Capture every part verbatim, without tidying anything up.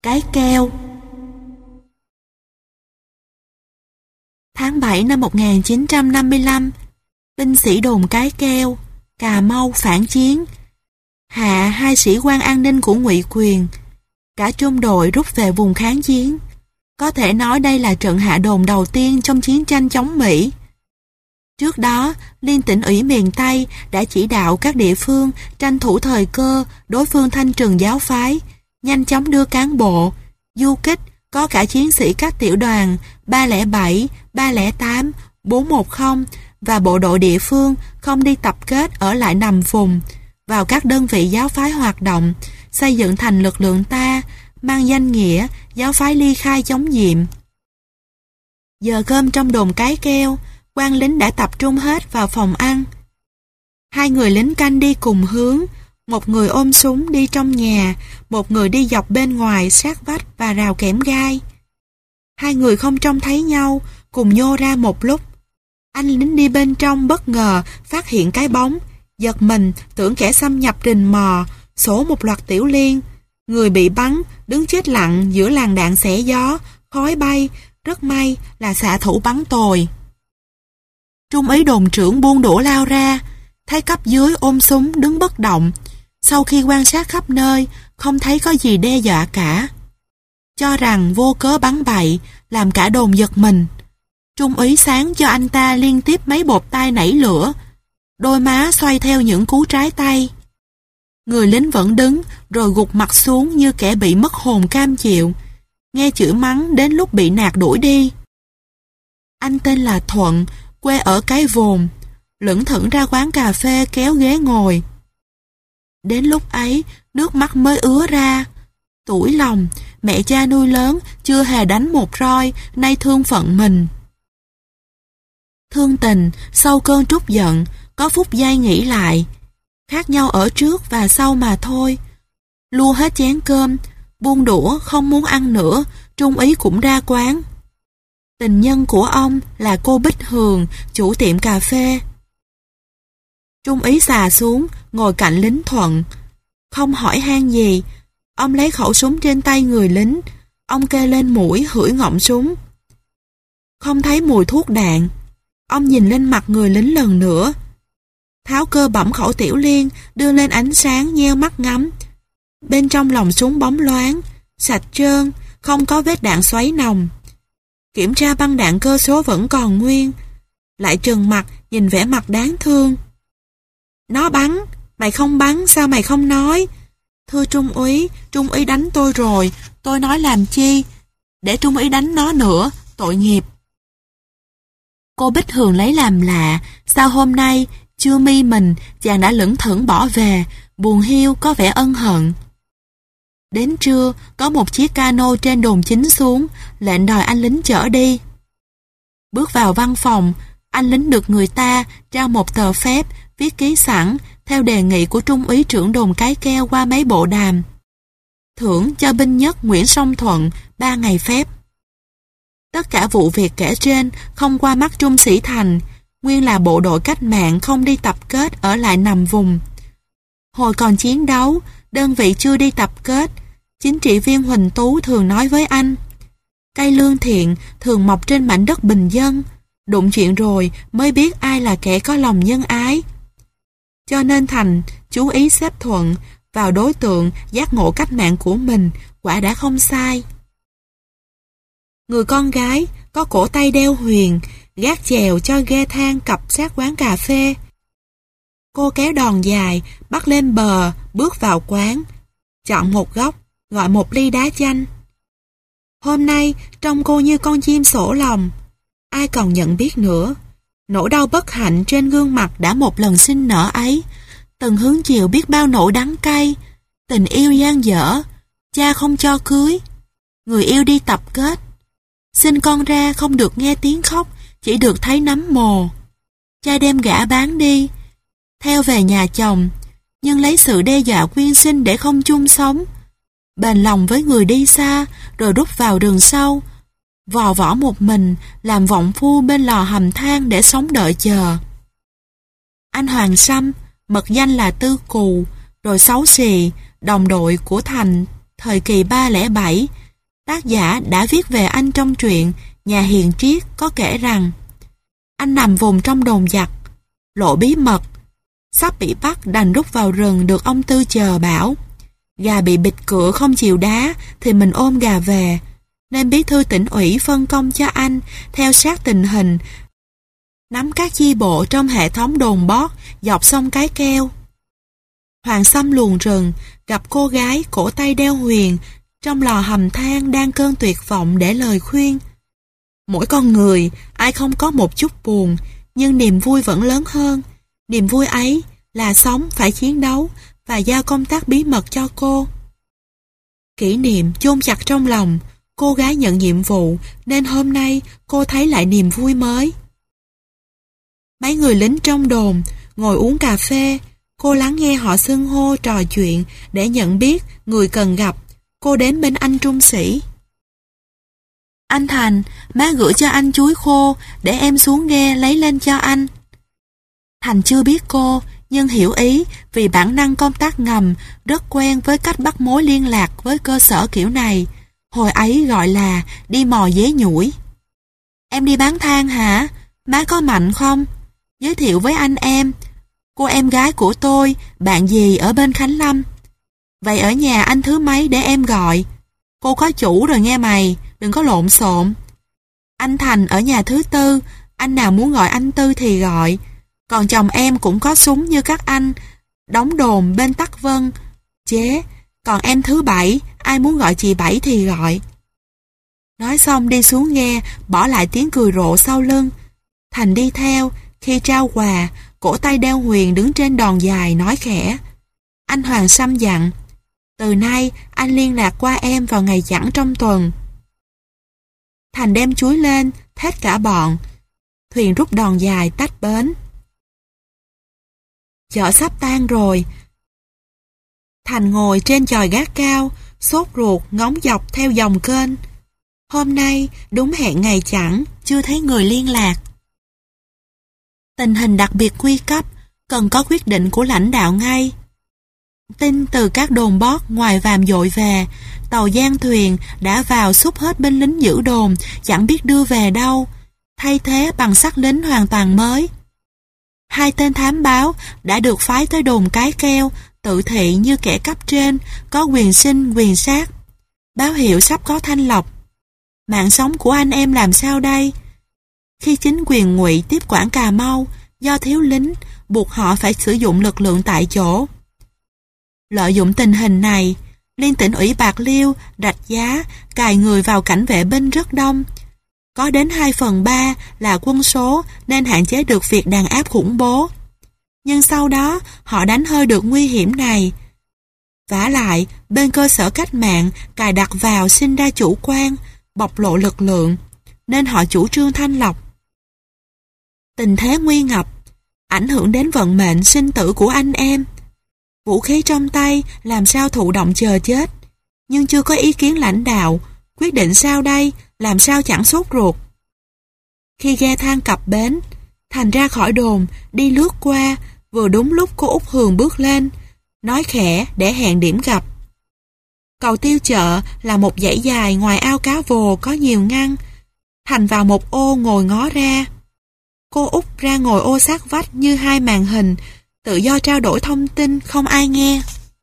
Cái keo. Tháng bảy năm một nghìn chín trăm năm mươi lăm, binh sĩ đồn Cái Keo, Cà Mau phản chiến, hạ hai sĩ quan an ninh của Ngụy Quyền. Cả trung đội rút về vùng kháng chiến. Có thể nói đây là trận hạ đồn đầu tiên trong chiến tranh chống Mỹ. Trước đó, Liên Tỉnh ủy miền Tây đã chỉ đạo các địa phương tranh thủ thời cơ đối phương thanh trừng giáo phái, nhanh chóng đưa cán bộ, du kích, có cả chiến sĩ các tiểu đoàn ba không bảy, ba không tám, bốn một không và bộ đội địa phương không đi tập kết ở lại nằm vùng vào các đơn vị giáo phái hoạt động, xây dựng thành lực lượng ta, mang danh nghĩa giáo phái ly khai chống Diệm. Giờ cơm trong đồn Cái Keo, quan lính đã tập trung hết vào phòng ăn. Hai người lính canh đi cùng hướng, một người ôm súng đi trong nhà, một người đi dọc bên ngoài sát vách và rào kẽm gai. Hai người không trông thấy nhau, cùng nhô ra một lúc. Anh lính đi bên trong bất ngờ phát hiện cái bóng, giật mình tưởng kẻ xâm nhập rình mò, xổ một loạt tiểu liên. Người bị bắn đứng chết lặng giữa làn đạn xẻ gió, khói bay, rất may là xạ thủ bắn tồi. Trung úy đồn trưởng buông đũa lao ra, thấy cấp dưới ôm súng đứng bất động. Sau khi quan sát khắp nơi, không thấy có gì đe dọa cả. Cho rằng vô cớ bắn bậy, làm cả đồn giật mình. Trung úy sáng cho anh ta liên tiếp mấy bột tay nảy lửa, đôi má xoay theo những cú trái tay. Người lính vẫn đứng, rồi gục mặt xuống như kẻ bị mất hồn cam chịu, nghe chửi mắng đến lúc bị nạt đuổi đi. Anh tên là Thuận, quê ở Cái Vồn, lững thững ra quán cà phê kéo ghế ngồi. Đến lúc ấy, nước mắt mới ứa ra. Tủi lòng, mẹ cha nuôi lớn chưa hề đánh một roi, nay thương phận mình. Thương tình, sau cơn trút giận, có phút giây nghĩ lại. Khác nhau ở trước và sau mà thôi. Lua hết chén cơm, buông đũa không muốn ăn nữa, Trung úy cũng ra quán. Tình nhân của ông là cô Bích Hường, chủ tiệm cà phê. Trung úy xà xuống, ngồi cạnh lính Thuận. Không hỏi han gì, ông lấy khẩu súng trên tay người lính, ông kê lên mũi hửi ngọng súng. Không thấy mùi thuốc đạn, ông nhìn lên mặt người lính lần nữa. Tháo cơ bẩm khẩu tiểu liên, đưa lên ánh sáng nheo mắt ngắm. Bên trong lòng súng bóng loáng, sạch trơn, không có vết đạn xoáy nòng. Kiểm tra băng đạn cơ số vẫn còn nguyên. Lại trừng mặt, nhìn vẻ mặt đáng thương. Nó bắn, mày không bắn, sao mày không nói? Thưa Trung úy, Trung úy đánh tôi rồi, tôi nói làm chi? Để Trung úy đánh nó nữa, tội nghiệp. Cô Bích Hường lấy làm lạ, sao hôm nay chưa mi mình chàng đã lững thững bỏ về, buồn hiu có vẻ ân hận. Đến trưa, có một chiếc cano trên đồn chính xuống, lệnh đòi anh lính chở đi. Bước vào văn phòng, anh lính được người ta trao một tờ phép viết ký sẵn theo đề nghị của Trung úy trưởng đồn Cái Keo qua mấy bộ đàm. Thưởng cho binh nhất Nguyễn Song Thuận ba ngày phép. Tất cả vụ việc kể trên không qua mắt Trung Sĩ Thành, nguyên là bộ đội cách mạng không đi tập kết ở lại nằm vùng. Hồi còn chiến đấu, đơn vị chưa đi tập kết, chính trị viên Huỳnh Tú thường nói với anh, cây lương thiện thường mọc trên mảnh đất bình dân, đụng chuyện rồi mới biết ai là kẻ có lòng nhân ái. Cho nên Thành chú ý xếp Thuận vào đối tượng giác ngộ cách mạng của mình, quả đã không sai. Người con gái có cổ tay đeo huyền, gác chèo cho ghe thang cập sát quán cà phê. Cô kéo đòn dài, bắt lên bờ, bước vào quán, chọn một góc, gọi một ly đá chanh. Hôm nay, trông cô như con chim sổ lòng. Ai còn nhận biết nữa. Nỗi đau bất hạnh trên gương mặt đã một lần sinh nở ấy, từng hứng chịu biết bao nỗi đắng cay, tình yêu dang dở, cha không cho cưới, người yêu đi tập kết. Sinh con ra không được nghe tiếng khóc, chỉ được thấy nấm mồ. Cha đem gả bán đi, theo về nhà chồng, nhưng lấy sự đe dọa quyên sinh để không chung sống. Bền lòng với người đi xa, rồi rút vào rừng sâu, vò võ một mình, làm vọng phu bên lò hầm than để sống đợi chờ. Anh Hoàng Sâm, mật danh là Tư Cù, rồi xấu xì, đồng đội của Thành, thời kỳ ba không bảy, tác giả đã viết về anh trong truyện Nhà Hiền Triết có kể rằng anh nằm vùng trong đồn giặc, lộ bí mật, sắp bị bắt đành rút vào rừng được ông Tư chờ bảo. Gà bị bịt cửa không chịu đá thì mình ôm gà về, nên bí thư tỉnh ủy phân công cho anh theo sát tình hình, nắm các chi bộ trong hệ thống đồn bót dọc sông Cái Keo. Hoàng xâm luồn rừng, gặp cô gái cổ tay đeo huyền trong lò hầm than đang cơn tuyệt vọng để lời khuyên. Mỗi con người, ai không có một chút buồn, nhưng niềm vui vẫn lớn hơn. Niềm vui ấy là sống phải chiến đấu và giao công tác bí mật cho cô. Kỷ niệm chôn chặt trong lòng, cô gái nhận nhiệm vụ nên hôm nay cô thấy lại niềm vui mới. Mấy người lính trong đồn ngồi uống cà phê, cô lắng nghe họ xưng hô trò chuyện để nhận biết người cần gặp. Cô đến bên anh trung sĩ. Anh Thành, má gửi cho anh chuối khô để em xuống ghe lấy lên cho anh. Thành chưa biết cô, nhưng hiểu ý vì bản năng công tác ngầm, rất quen với cách bắt mối liên lạc với cơ sở kiểu này. Hồi ấy gọi là đi mò dế nhủi. Em đi bán than hả? Má có mạnh không? Giới thiệu với anh em. Cô em gái của tôi, bạn dì ở bên Khánh Lâm. Vậy ở nhà anh thứ mấy để em gọi? Cô có chủ rồi nghe mày, đừng có lộn xộn. Anh Thành ở nhà thứ tư, anh nào muốn gọi anh Tư thì gọi. Còn chồng em cũng có súng như các anh, đóng đồn bên Tắc Vân. Chế, còn em thứ bảy, ai muốn gọi chị Bảy thì gọi. Nói xong đi xuống ghe, bỏ lại tiếng cười rộ sau lưng. Thành đi theo, khi trao quà, cổ tay đeo huyền đứng trên đòn dài nói khẽ. Anh Hoàng Sâm dặn, từ nay anh liên lạc qua em vào ngày chẵn trong tuần. Thành đem chuối lên, thét cả bọn. Thuyền rút đòn dài tách bến. Chợ sắp tan rồi. Thành ngồi trên chòi gác cao, sốt ruột ngóng dọc theo dòng kênh. Hôm nay đúng hẹn ngày chẵn, chưa thấy người liên lạc. Tình hình đặc biệt nguy cấp, cần có quyết định của lãnh đạo ngay. Tin từ các đồn bót ngoài Vàm dội về, tàu gian thuyền đã vào xúc hết binh lính giữ đồn, chẳng biết đưa về đâu, thay thế bằng xác lính hoàn toàn mới. Hai tên thám báo đã được phái tới đồn Cái Keo, tự thị như kẻ cấp trên, có quyền sinh quyền sát. Báo hiệu sắp có thanh lọc. Mạng sống của anh em làm sao đây? Khi chính quyền Ngụy tiếp quản Cà Mau, do thiếu lính, buộc họ phải sử dụng lực lượng tại chỗ. Lợi dụng tình hình này, Liên tỉnh ủy Bạc Liêu rạch giá cài người vào cảnh vệ binh rất đông. Có đến hai phần ba là quân số nên hạn chế được việc đàn áp khủng bố. Nhưng sau đó họ đánh hơi được nguy hiểm này. Vả lại, bên cơ sở cách mạng cài đặt vào sinh ra chủ quan, bộc lộ lực lượng, nên họ chủ trương thanh lọc. Tình thế nguy ngập, ảnh hưởng đến vận mệnh sinh tử của anh em. Vũ khí trong tay làm sao thụ động chờ chết, nhưng chưa có ý kiến lãnh đạo, quyết định sao đây, làm sao chẳng sốt ruột. Khi ghe than cập bến, Thành ra khỏi đồn, đi lướt qua, vừa đúng lúc cô Út Hường bước lên, nói khẽ để hẹn điểm gặp. Cầu Tiêu Chợ là một dãy dài ngoài ao cá vồ có nhiều ngăn. Thành vào một ô ngồi ngó ra. Cô Út ra ngồi ô sát vách như hai màn hình, tự do trao đổi thông tin không ai nghe.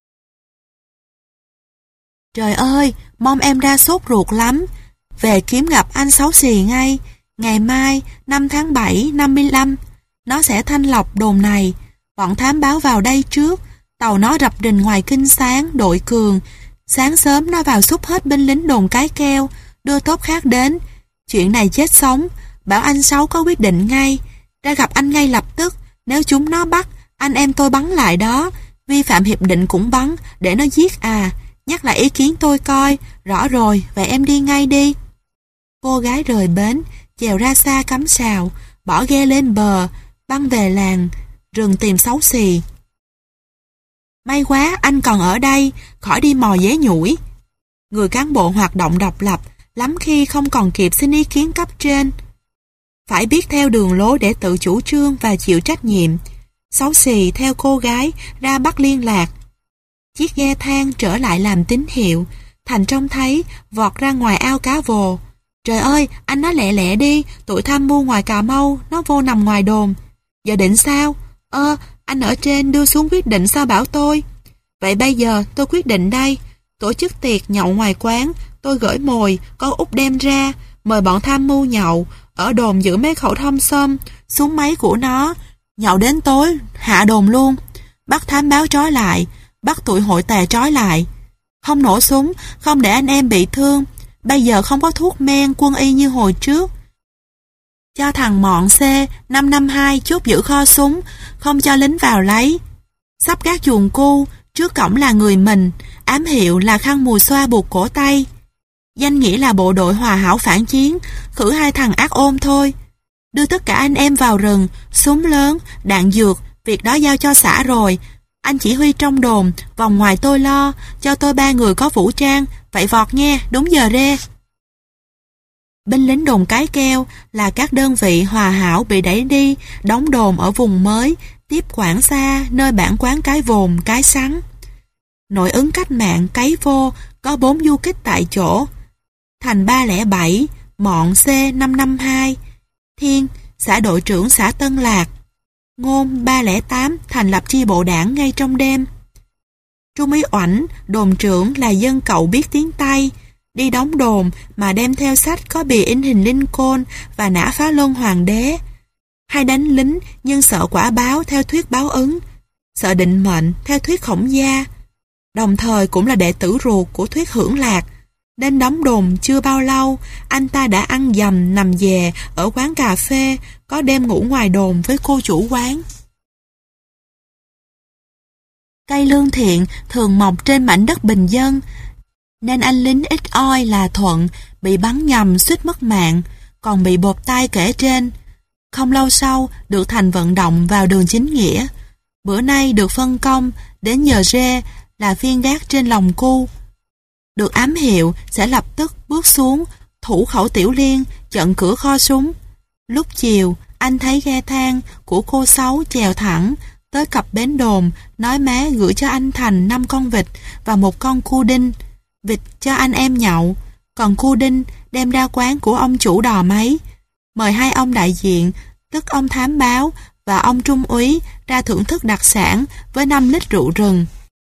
Trời ơi, mong em ra sốt ruột lắm. Về kiếm gặp anh Sáu Xì ngay. Ngày mai, năm tháng bảy năm mươi lăm, nó sẽ thanh lọc đồn này. Bọn thám báo vào đây trước. Tàu nó rập rình ngoài Kinh Sáng, đội Cường. Sáng sớm nó vào xúc hết binh lính đồn Cái Keo, đưa tốp khác đến. Chuyện này chết sống, bảo anh Sáu có quyết định ngay. Ra gặp anh ngay lập tức. Nếu chúng nó bắt, anh em tôi bắn lại đó. Vi phạm hiệp định cũng bắn, để nó giết à. Nhắc lại ý kiến tôi coi. Rõ rồi, vậy em đi ngay đi. Cô gái rời bến, chèo ra xa cắm sào, bỏ ghe lên bờ, băng về làng, rừng tìm Sáu Xì. May quá anh còn ở đây, khỏi đi mò dế nhủi. Người cán bộ hoạt động độc lập, lắm khi không còn kịp xin ý kiến cấp trên. Phải biết theo đường lối để tự chủ trương và chịu trách nhiệm. Sáu Xì theo cô gái ra bắt liên lạc. Chiếc ghe than trở lại làm tín hiệu, Thành trông thấy, vọt ra ngoài ao cá vồ. Trời ơi, anh nói lẹ lẹ đi, tụi tham mưu ngoài Cà Mau, nó vô nằm ngoài đồn. Giờ định sao? Ơ, anh ở trên đưa xuống quyết định sao bảo tôi? Vậy bây giờ tôi quyết định đây. Tổ chức tiệc nhậu ngoài quán, tôi gửi mồi, con út đem ra, mời bọn tham mưu nhậu, ở đồn giữ mấy khẩu thom xôm, xuống máy của nó, nhậu đến tối, hạ đồn luôn. Bắt thám báo trói lại, bắt tụi hội tè trói lại. Không nổ súng, không để anh em bị thương. Bây giờ không có thuốc men, quân y như hồi trước. Cho thằng mọn C năm năm hai chốt giữ kho súng, không cho lính vào lấy. Sắp gác chuồng cu, trước cổng là người mình, ám hiệu là khăn mùi xoa buộc cổ tay. Danh nghĩa là bộ đội hòa hảo phản chiến, khử hai thằng ác ôn thôi. Đưa tất cả anh em vào rừng, súng lớn, đạn dược, việc đó giao cho xã rồi. Anh chỉ huy trong đồn, vòng ngoài tôi lo, cho tôi ba người có vũ trang, vậy vọt nghe, đúng giờ rê. Binh lính đồn Cái Keo là các đơn vị hòa hảo bị đẩy đi, đóng đồn ở vùng mới, tiếp quản xa nơi bản quán Cái Vồn, Cái Sắn. Nội ứng cách mạng cấy vô, có bốn du kích tại chỗ. Thành ba không bảy, Mọn C năm năm hai, Thiên, xã đội trưởng xã Tân Lạc. Ngôn ba không tám thành lập chi bộ đảng ngay trong đêm. Trung úy Oảnh, đồn trưởng là dân cậu biết tiếng Tây, đi đóng đồn mà đem theo sách có bìa in hình Lincoln và nã phá luân hoàng đế. Hay đánh lính nhưng sợ quả báo theo thuyết báo ứng, sợ định mệnh theo thuyết Khổng Gia, đồng thời cũng là đệ tử ruột của thuyết Hưởng Lạc. Đến đóng đồn chưa bao lâu, anh ta đã ăn dầm nằm dè ở quán cà phê, có đêm ngủ ngoài đồn với cô chủ quán. Cây lương thiện thường mọc trên mảnh đất bình dân, nên anh lính ít oi là Thuận bị bắn nhầm suýt mất mạng, còn bị bột tay kể trên. Không lâu sau được Thành vận động vào đường chính nghĩa. Bữa nay được phân công đến giờ rê là viên gác trên lòng cu. Được ám hiệu sẽ lập tức bước xuống thủ khẩu Tiểu Liên chặn cửa kho súng. Lúc chiều anh thấy ghe thang của cô Sáu chèo thẳng tới cặp bến đồn, nói má gửi cho anh Thành năm con vịt và một con cu đinh. Vịt cho anh em nhậu, còn cu đinh đem ra quán của ông chủ đò máy. Mời hai ông đại diện, tức ông thám báo và ông trung úy ra thưởng thức đặc sản với năm lít rượu rừng.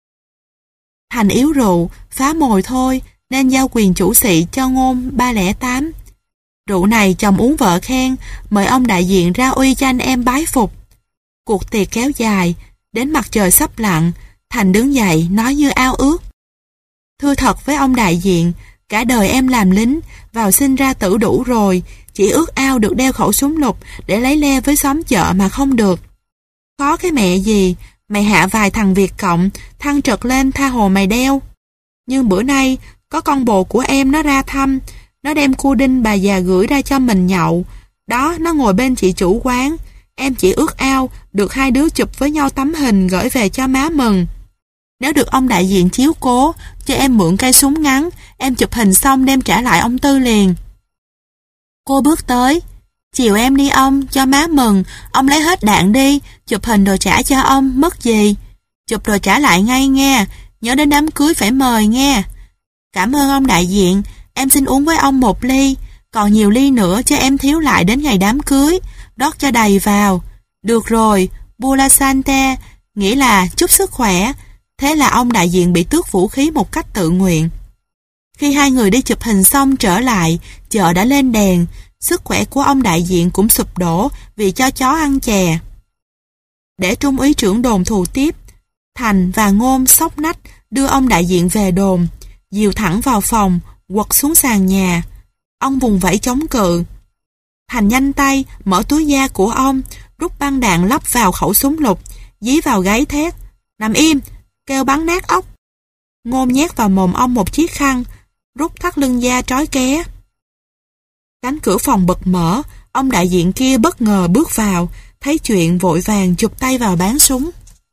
Thành yếu rượu, phá mồi thôi, nên giao quyền chủ sĩ cho Ngôn ba không tám. Rượu này chồng uống vợ khen, mời ông đại diện ra uy cho anh em bái phục. Cuộc tiệc kéo dài, đến mặt trời sắp lặn, Thành đứng dậy nói như ao ước. Thưa thật với ông đại diện, cả đời em làm lính, vào sinh ra tử đủ rồi, chỉ ước ao được đeo khẩu súng lục để lấy le với xóm chợ mà không được. Khó cái mẹ gì, mày hạ vài thằng Việt Cộng, thăng trật lên tha hồ mày đeo. Nhưng bữa nay, có con bồ của em nó ra thăm, nó đem cu đinh bà già gửi ra cho mình nhậu. Đó, nó ngồi bên chị chủ quán, em chỉ ước ao được hai đứa chụp với nhau tấm hình gửi về cho má mừng. Nếu được ông đại diện chiếu cố, cho em mượn cây súng ngắn, em chụp hình xong đem trả lại ông Tư liền. Cô bước tới, chiều em đi ông, cho má mừng, ông lấy hết đạn đi, chụp hình rồi trả cho ông, mất gì. Chụp rồi trả lại ngay nghe, nhớ đến đám cưới phải mời nghe. Cảm ơn ông đại diện, em xin uống với ông một ly, còn nhiều ly nữa cho em thiếu lại đến ngày đám cưới, đót cho đầy vào. Được rồi, Buona Sante, nghĩa là chúc sức khỏe. Thế là ông đại diện bị tước vũ khí một cách tự nguyện. Khi hai người đi chụp hình xong trở lại, chợ đã lên đèn, sức khỏe của ông đại diện cũng sụp đổ vì cho chó ăn chè. Để trung úy trưởng đồn thù tiếp, Thành và Ngôn xốc nách đưa ông đại diện về đồn, dìu thẳng vào phòng, quật xuống sàn nhà. Ông vùng vẫy chống cự. Thành nhanh tay mở túi da của ông, rút băng đạn lắp vào khẩu súng lục, dí vào gáy thét: "Nằm im, kêu bắn nát óc." Ngôn nhét vào mồm ông một chiếc khăn, rút thắt lưng da trói ké. Cánh cửa phòng bật mở, ông đại diện kia bất ngờ bước vào, thấy chuyện vội vàng chụp tay vào bán súng.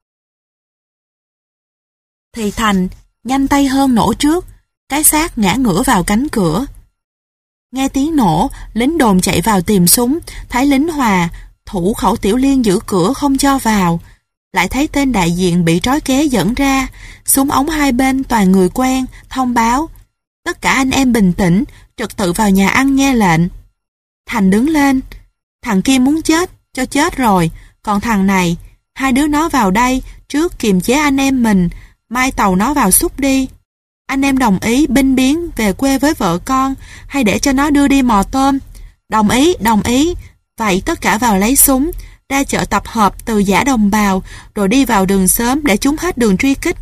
Thì Thành nhanh tay hơn nổ trước, cái xác ngã ngửa vào cánh cửa. Nghe tiếng nổ, lính đồn chạy vào tìm súng, thấy lính Hòa thủ khẩu Tiểu Liên giữ cửa không cho vào. Lại thấy tên đại diện bị trói ké dẫn ra, súng ống hai bên toàn người quen, thông báo: Tất cả anh em bình tĩnh, trật tự vào nhà ăn nghe lệnh. Thành đứng lên. Thằng kia muốn chết, cho chết rồi. Còn thằng này, hai đứa nó vào đây trước kiềm chế anh em mình, mai tàu nó vào xúc đi. Anh em đồng ý binh biến về quê với vợ con, hay để cho nó đưa đi mò tôm? Đồng ý, đồng ý. Vậy tất cả vào lấy súng, ra chợ tập hợp từ giã đồng bào, rồi đi vào đường sớm để chúng hết đường truy kích.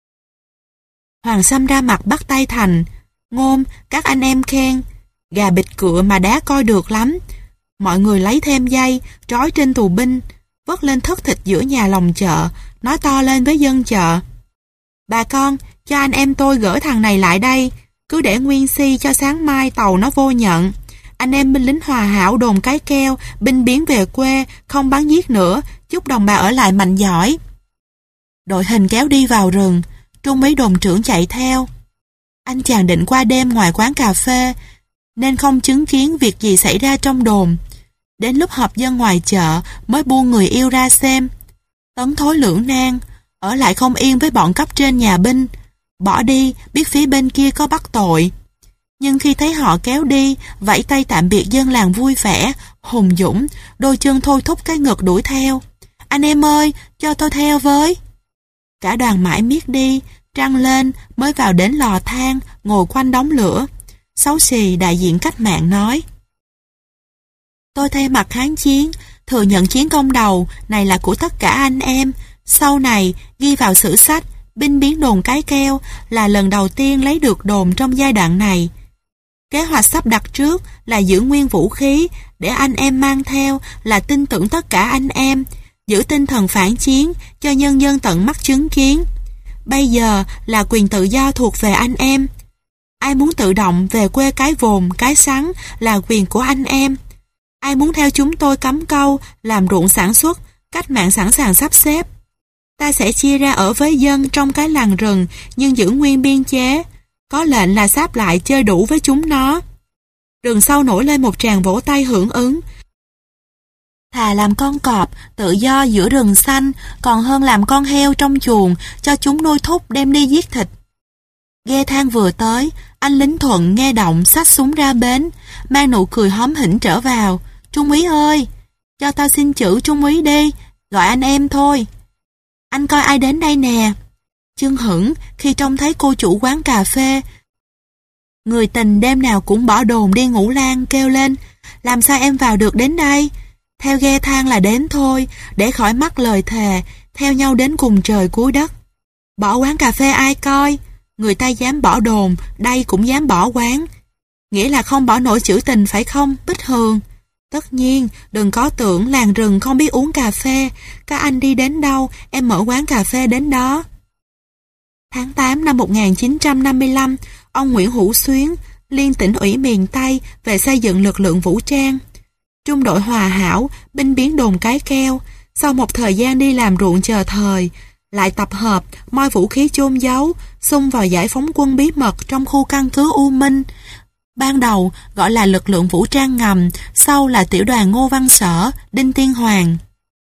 Hoàng Sâm ra mặt bắt tay Thành. Ngôn, các anh em khen. Gà bịt cựa mà đá coi được lắm. Mọi người lấy thêm dây, trói trên tù binh, vớt lên thất thịt giữa nhà lòng chợ, nói to lên với dân chợ. Bà con, cho anh em tôi gửi thằng này lại đây, cứ để nguyên si cho sáng mai tàu nó vô nhận. Anh em binh lính hòa hảo đồn Cái Keo, binh biến về quê, không bắn giết nữa, chúc đồng bào ở lại mạnh giỏi. Đội hình kéo đi vào rừng, trung úy đồn trưởng chạy theo. Anh chàng định qua đêm ngoài quán cà phê, nên không chứng kiến việc gì xảy ra trong đồn. Đến lúc họp dân ngoài chợ mới buông người yêu ra xem. Tấn thối lưỡng nan, ở lại không yên với bọn cấp trên nhà binh. Bỏ đi, biết phía bên kia có bắt tội. Nhưng khi thấy họ kéo đi, vẫy tay tạm biệt dân làng vui vẻ, hùng dũng, đôi chân thôi thúc cái ngực đuổi theo. Anh em ơi, cho tôi theo với. Cả đoàn mãi miết đi, trăng lên mới vào đến lò than, ngồi quanh đống lửa. Xấu xì đại diện cách mạng nói: Tôi thay mặt kháng chiến, thừa nhận chiến công đầu này là của tất cả anh em. Sau này, ghi vào sử sách, binh biến đồn Cái Keo là lần đầu tiên lấy được đồn trong giai đoạn này. Kế hoạch sắp đặt trước là giữ nguyên vũ khí để anh em mang theo, là tin tưởng tất cả anh em, giữ tinh thần phản chiến cho nhân dân tận mắt chứng kiến. Bây giờ là quyền tự do thuộc về anh em. Ai muốn tự động về quê cái vồn, cái sắn là quyền của anh em. Ai muốn theo chúng tôi cắm câu, làm ruộng sản xuất, cách mạng sẵn sàng sắp xếp. Ta sẽ chia ra ở với dân trong cái làng rừng, nhưng giữ nguyên biên chế. Có lệnh là sáp lại chơi đủ với chúng nó. Rừng sâu nổi lên một tràng vỗ tay hưởng ứng. Thà làm con cọp tự do giữa rừng xanh, còn hơn làm con heo trong chuồng cho chúng nuôi thúc đem đi giết thịt. Ghe than vừa tới, anh lính Thuận nghe động xách súng ra bến, mang nụ cười hóm hỉnh trở vào. Trung úy ơi, cho tao xin chữ trung úy đi, gọi anh em thôi. Anh coi ai đến đây nè. Chương hững khi trông thấy cô chủ quán cà phê, người tình đêm nào cũng bỏ đồn đi ngủ lan, kêu lên: Làm sao em vào được đến đây? Theo ghe than là đến thôi, để khỏi mắc lời thề, theo nhau đến cùng trời cuối đất. Bỏ quán cà phê ai coi? Người ta dám bỏ đồn, đây cũng dám bỏ quán. Nghĩa là không bỏ nổi chữ tình phải không, Bích Hường? Tất nhiên, đừng có tưởng làng rừng không biết uống cà phê. Các anh đi đến đâu, em mở quán cà phê đến đó. Tháng tám năm một nghìn chín trăm năm mươi lăm, ông Nguyễn Hữu Xuyến, Liên tỉnh ủy miền Tây về xây dựng lực lượng vũ trang. Trung đội Hòa Hảo, binh biến đồn Cái Keo, sau một thời gian đi làm ruộng chờ thời, lại tập hợp, moi vũ khí chôn giấu, xung vào giải phóng quân bí mật trong khu căn cứ U Minh. Ban đầu gọi là lực lượng vũ trang ngầm, sau là tiểu đoàn Ngô Văn Sở, Đinh Tiên Hoàng.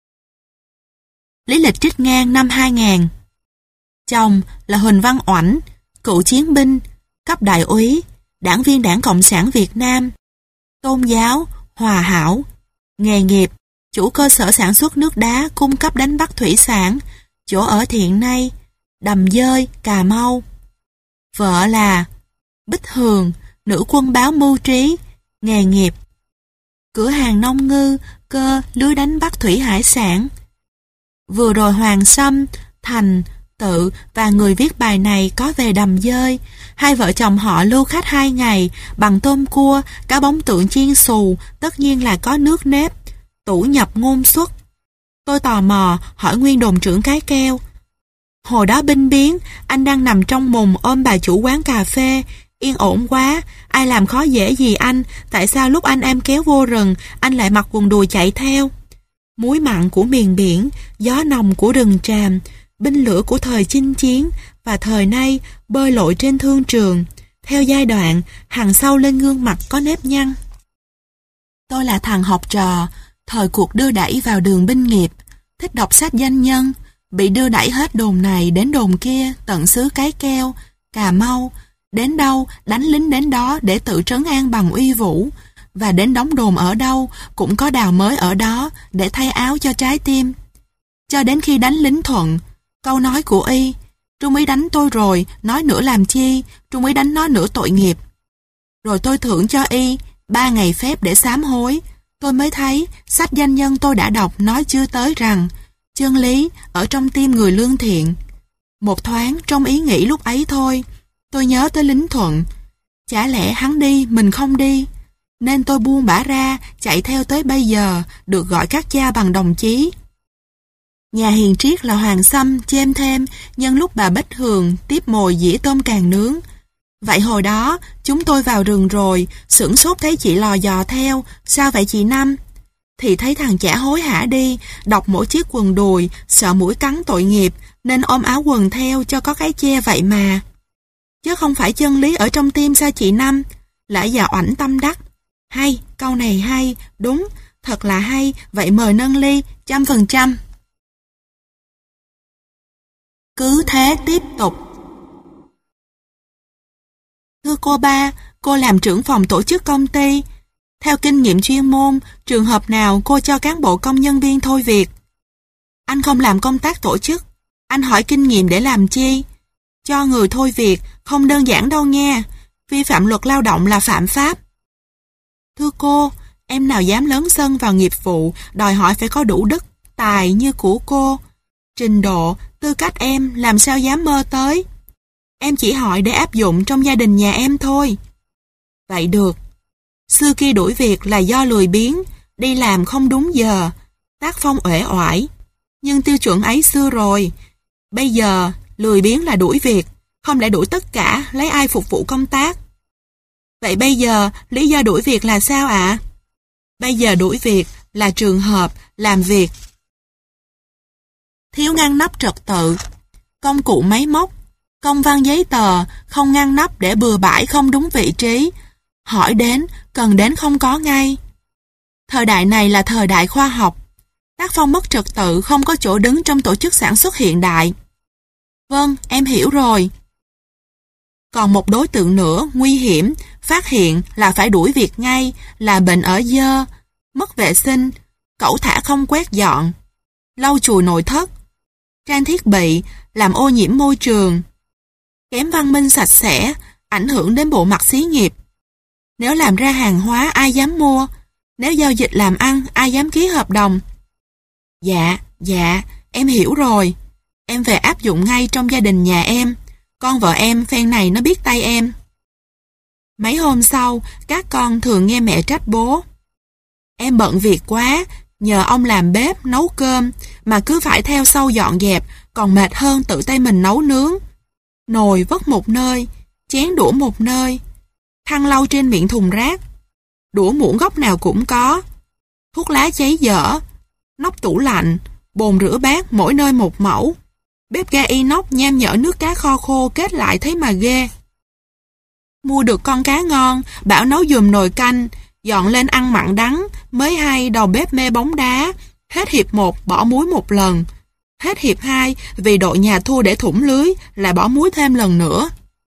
Lý lịch trích ngang năm hai nghìn. Chồng là Huỳnh Văn Oảnh, cựu chiến binh, cấp đại úy, đảng viên Đảng Cộng sản Việt Nam. Tôn giáo, Hòa Hảo. Nghề nghiệp, chủ cơ sở sản xuất nước đá cung cấp đánh bắt thủy sản, chỗ ở hiện nay, Đầm Dơi, Cà Mau. Vợ là Bích Hường, nữ quân báo mưu trí. Nghề nghiệp, cửa hàng nông ngư, cơ, lưới đánh bắt thủy hải sản. Vừa rồi Hoàng Sâm, Thành, Tự và người viết bài này có về Đầm Dơi. Hai vợ chồng họ lưu khách hai ngày bằng tôm cua, cá bóng tượng chiên xù, tất nhiên là có nước nếp, tủ nhập ngôn xuất. Tôi tò mò hỏi nguyên đồn trưởng Cái Keo. Hồi đó binh biến, anh đang nằm trong mùng ôm bà chủ quán cà phê. Yên ổn quá, ai làm khó dễ gì anh, tại sao lúc anh em kéo vô rừng, anh lại mặc quần đùi chạy theo? Muối mặn của miền biển, gió nồng của rừng tràm, binh lửa của thời chinh chiến và thời nay bơi lội trên thương trường. Theo giai đoạn, hàng sau lên gương mặt có nếp nhăn. Tôi là thằng học trò, thời cuộc đưa đẩy vào đường binh nghiệp, thích đọc sách danh nhân, bị đưa đẩy hết đồn này đến đồn kia, tận xứ Cái Keo, Cà Mau, Đến đâu, đánh lính đến đó để tự trấn an bằng uy vũ, và đến đóng đồn ở đâu, cũng có đào mới ở đó để thay áo cho trái tim. Cho đến khi đánh lính thuận, câu nói của y, Trung úy đánh tôi rồi, nói nữa làm chi, Trung úy đánh nó nữa tội nghiệp. Rồi tôi thưởng cho y ba ngày phép để sám hối. Tôi mới thấy sách danh nhân tôi đã đọc nói chưa tới rằng chân lý ở trong tim người lương thiện. Một thoáng trong ý nghĩ lúc ấy thôi, tôi nhớ tới lính Thuận. Chả lẽ hắn đi mình không đi, nên tôi buông bả ra chạy theo tới bây giờ được gọi các cha bằng đồng chí. Nhà hiền triết là Hoàng Sâm chêm thêm nhân lúc bà Bích Hường tiếp mồi dĩa tôm càng nướng. Vậy hồi đó chúng tôi vào rừng rồi, sửng sốt thấy chị lò dò theo. Sao vậy chị Năm? Thì thấy thằng chả hối hả đi, đọc mỗi chiếc quần đùi, sợ mũi cắn tội nghiệp, nên ôm áo quần theo cho có cái che vậy mà. Chứ không phải chân lý ở trong tim sao chị Năm? Lại vào oảnh tâm đắc. Hay, câu này hay, đúng, thật là hay, vậy mời nâng ly, trăm phần trăm. Cứ thế tiếp tục. Thưa cô ba, cô làm trưởng phòng tổ chức công ty. Theo kinh nghiệm chuyên môn, trường hợp nào cô cho cán bộ công nhân viên thôi việc? Anh không làm công tác tổ chức, anh hỏi kinh nghiệm để làm chi? Cho người thôi việc không đơn giản đâu nghe, vi phạm luật lao động là phạm pháp. Thưa cô, em nào dám lớn sân vào nghiệp vụ, đòi hỏi phải có đủ đức, tài như của cô. Trình độ, tư cách em làm sao dám mơ tới. Em chỉ hỏi để áp dụng trong gia đình nhà em thôi. Vậy được. Xưa kia đuổi việc là do lười biếng, đi làm không đúng giờ, tác phong uể oải. Nhưng tiêu chuẩn ấy xưa rồi. Bây giờ, lười biếng là đuổi việc, không lẽ đuổi tất cả, lấy ai phục vụ công tác. Vậy bây giờ, lý do đuổi việc là sao ạ? Bây giờ đuổi việc là trường hợp làm việc thiếu ngăn nắp trật tự, công cụ máy móc, công văn giấy tờ không ngăn nắp để bừa bãi không đúng vị trí, hỏi đến, cần đến không có ngay. Thời đại này là thời đại khoa học, tác phong mất trật tự không có chỗ đứng trong tổ chức sản xuất hiện đại. Vâng, em hiểu rồi. Còn một đối tượng nữa, nguy hiểm, phát hiện là phải đuổi việc ngay, là bệnh ở dơ, mất vệ sinh, cẩu thả không quét dọn, lau chùi nội thất, trang thiết bị, làm ô nhiễm môi trường, kém văn minh sạch sẽ, ảnh hưởng đến bộ mặt xí nghiệp. Nếu làm ra hàng hóa ai dám mua, nếu giao dịch làm ăn ai dám ký hợp đồng. Dạ, dạ, em hiểu rồi. Em về áp dụng ngay trong gia đình nhà em. Con vợ em phen này nó biết tay em. Mấy hôm sau, các con thường nghe mẹ trách bố. Em bận việc quá, nhờ ông làm bếp, nấu cơm, mà cứ phải theo sau dọn dẹp, còn mệt hơn tự tay mình nấu nướng. Nồi vất một nơi, chén đũa một nơi, khăn lau trên miệng thùng rác, đũa muỗng góc nào cũng có, thuốc lá cháy dở, nóc tủ lạnh, bồn rửa bát mỗi nơi một mẫu, bếp ga inox nham nhở nước cá kho khô kết lại thấy mà ghê. Mua được con cá ngon, bảo nấu giùm nồi canh, dọn lên ăn mặn đắng, mới hay đầu bếp mê bóng đá, hết hiệp một bỏ muối một lần, hết hiệp hai vì đội nhà thua để thủng lưới lại bỏ muối thêm lần nữa.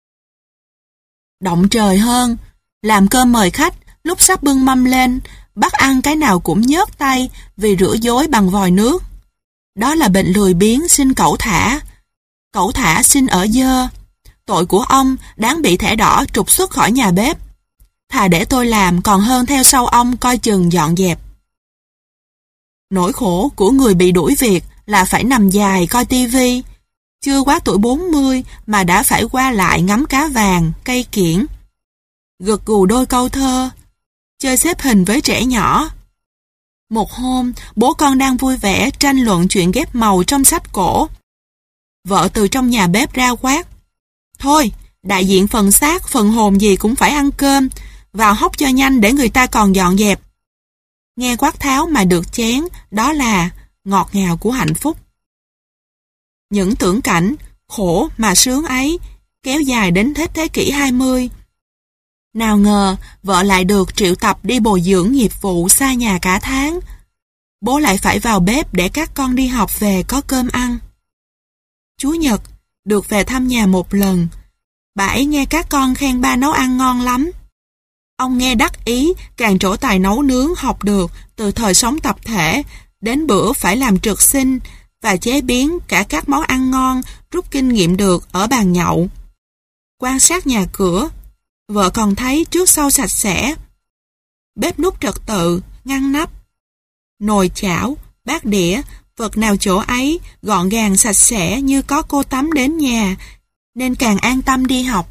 Động trời hơn, làm cơm mời khách, lúc sắp bưng mâm lên, bắt ăn cái nào cũng nhớt tay vì rửa dối bằng vòi nước. Đó là bệnh lười biếng sinh cẩu thả. Cẩu thả sinh ở dơ. Tội của ông đáng bị thẻ đỏ trục xuất khỏi nhà bếp. Thà để tôi làm còn hơn theo sau ông coi chừng dọn dẹp. Nỗi khổ của người bị đuổi việc là phải nằm dài coi tivi. Chưa quá tuổi bốn mươi mà đã phải qua lại ngắm cá vàng, cây kiển. Gật gù đôi câu thơ, chơi xếp hình với trẻ nhỏ. Một hôm, bố con đang vui vẻ tranh luận chuyện ghép màu trong sách cổ. Vợ từ trong nhà bếp ra quát. Thôi, đại diện phần xác, phần hồn gì cũng phải ăn cơm, vào hốc cho nhanh để người ta còn dọn dẹp. Nghe quát tháo mà được chén, đó là ngọt ngào của hạnh phúc. Những tưởng cảnh, khổ mà sướng ấy, kéo dài đến hết thế kỷ hai mươi. Nào ngờ, vợ lại được triệu tập đi bồi dưỡng nghiệp vụ xa nhà cả tháng. Bố lại phải vào bếp để các con đi học về có cơm ăn. Chủ nhật, được về thăm nhà một lần. Bà ấy nghe các con khen ba nấu ăn ngon lắm. Ông nghe đắc ý, càng trổ tài nấu nướng học được từ thời sống tập thể, đến bữa phải làm trượt sinh và chế biến cả các món ăn ngon rút kinh nghiệm được ở bàn nhậu. Quan sát nhà cửa, vợ còn thấy trước sau sạch sẽ, bếp núc trật tự, ngăn nắp, nồi chảo, bát đĩa, vật nào chỗ ấy, gọn gàng sạch sẽ như có cô Tắm đến nhà, nên càng an tâm đi học.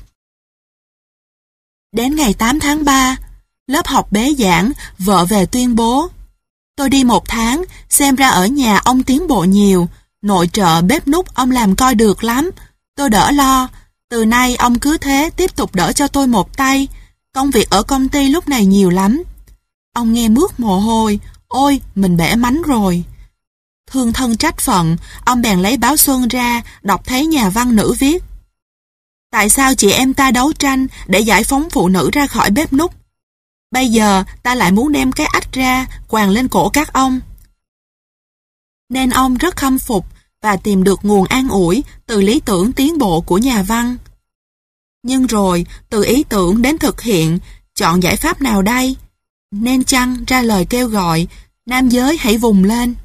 Đến ngày tám tháng ba, lớp học bế giảng, vợ về tuyên bố. Tôi đi một tháng, xem ra ở nhà ông tiến bộ nhiều, nội trợ bếp núc ông làm coi được lắm, tôi đỡ lo. Từ nay ông cứ thế tiếp tục đỡ cho tôi một tay, công việc ở công ty lúc này nhiều lắm. Ông nghe mướt mồ hôi, ôi mình bể mánh rồi. Thương thân trách phận, ông bèn lấy báo Xuân ra, đọc thấy nhà văn nữ viết. Tại sao chị em ta đấu tranh để giải phóng phụ nữ ra khỏi bếp núc? Bây giờ ta lại muốn đem cái ách ra, quàng lên cổ các ông. Nên ông rất khâm phục và tìm được nguồn an ủi từ lý tưởng tiến bộ của nhà văn. Nhưng rồi, từ ý tưởng đến thực hiện, chọn giải pháp nào đây? Nên chăng ra lời kêu gọi, nam giới hãy vùng lên.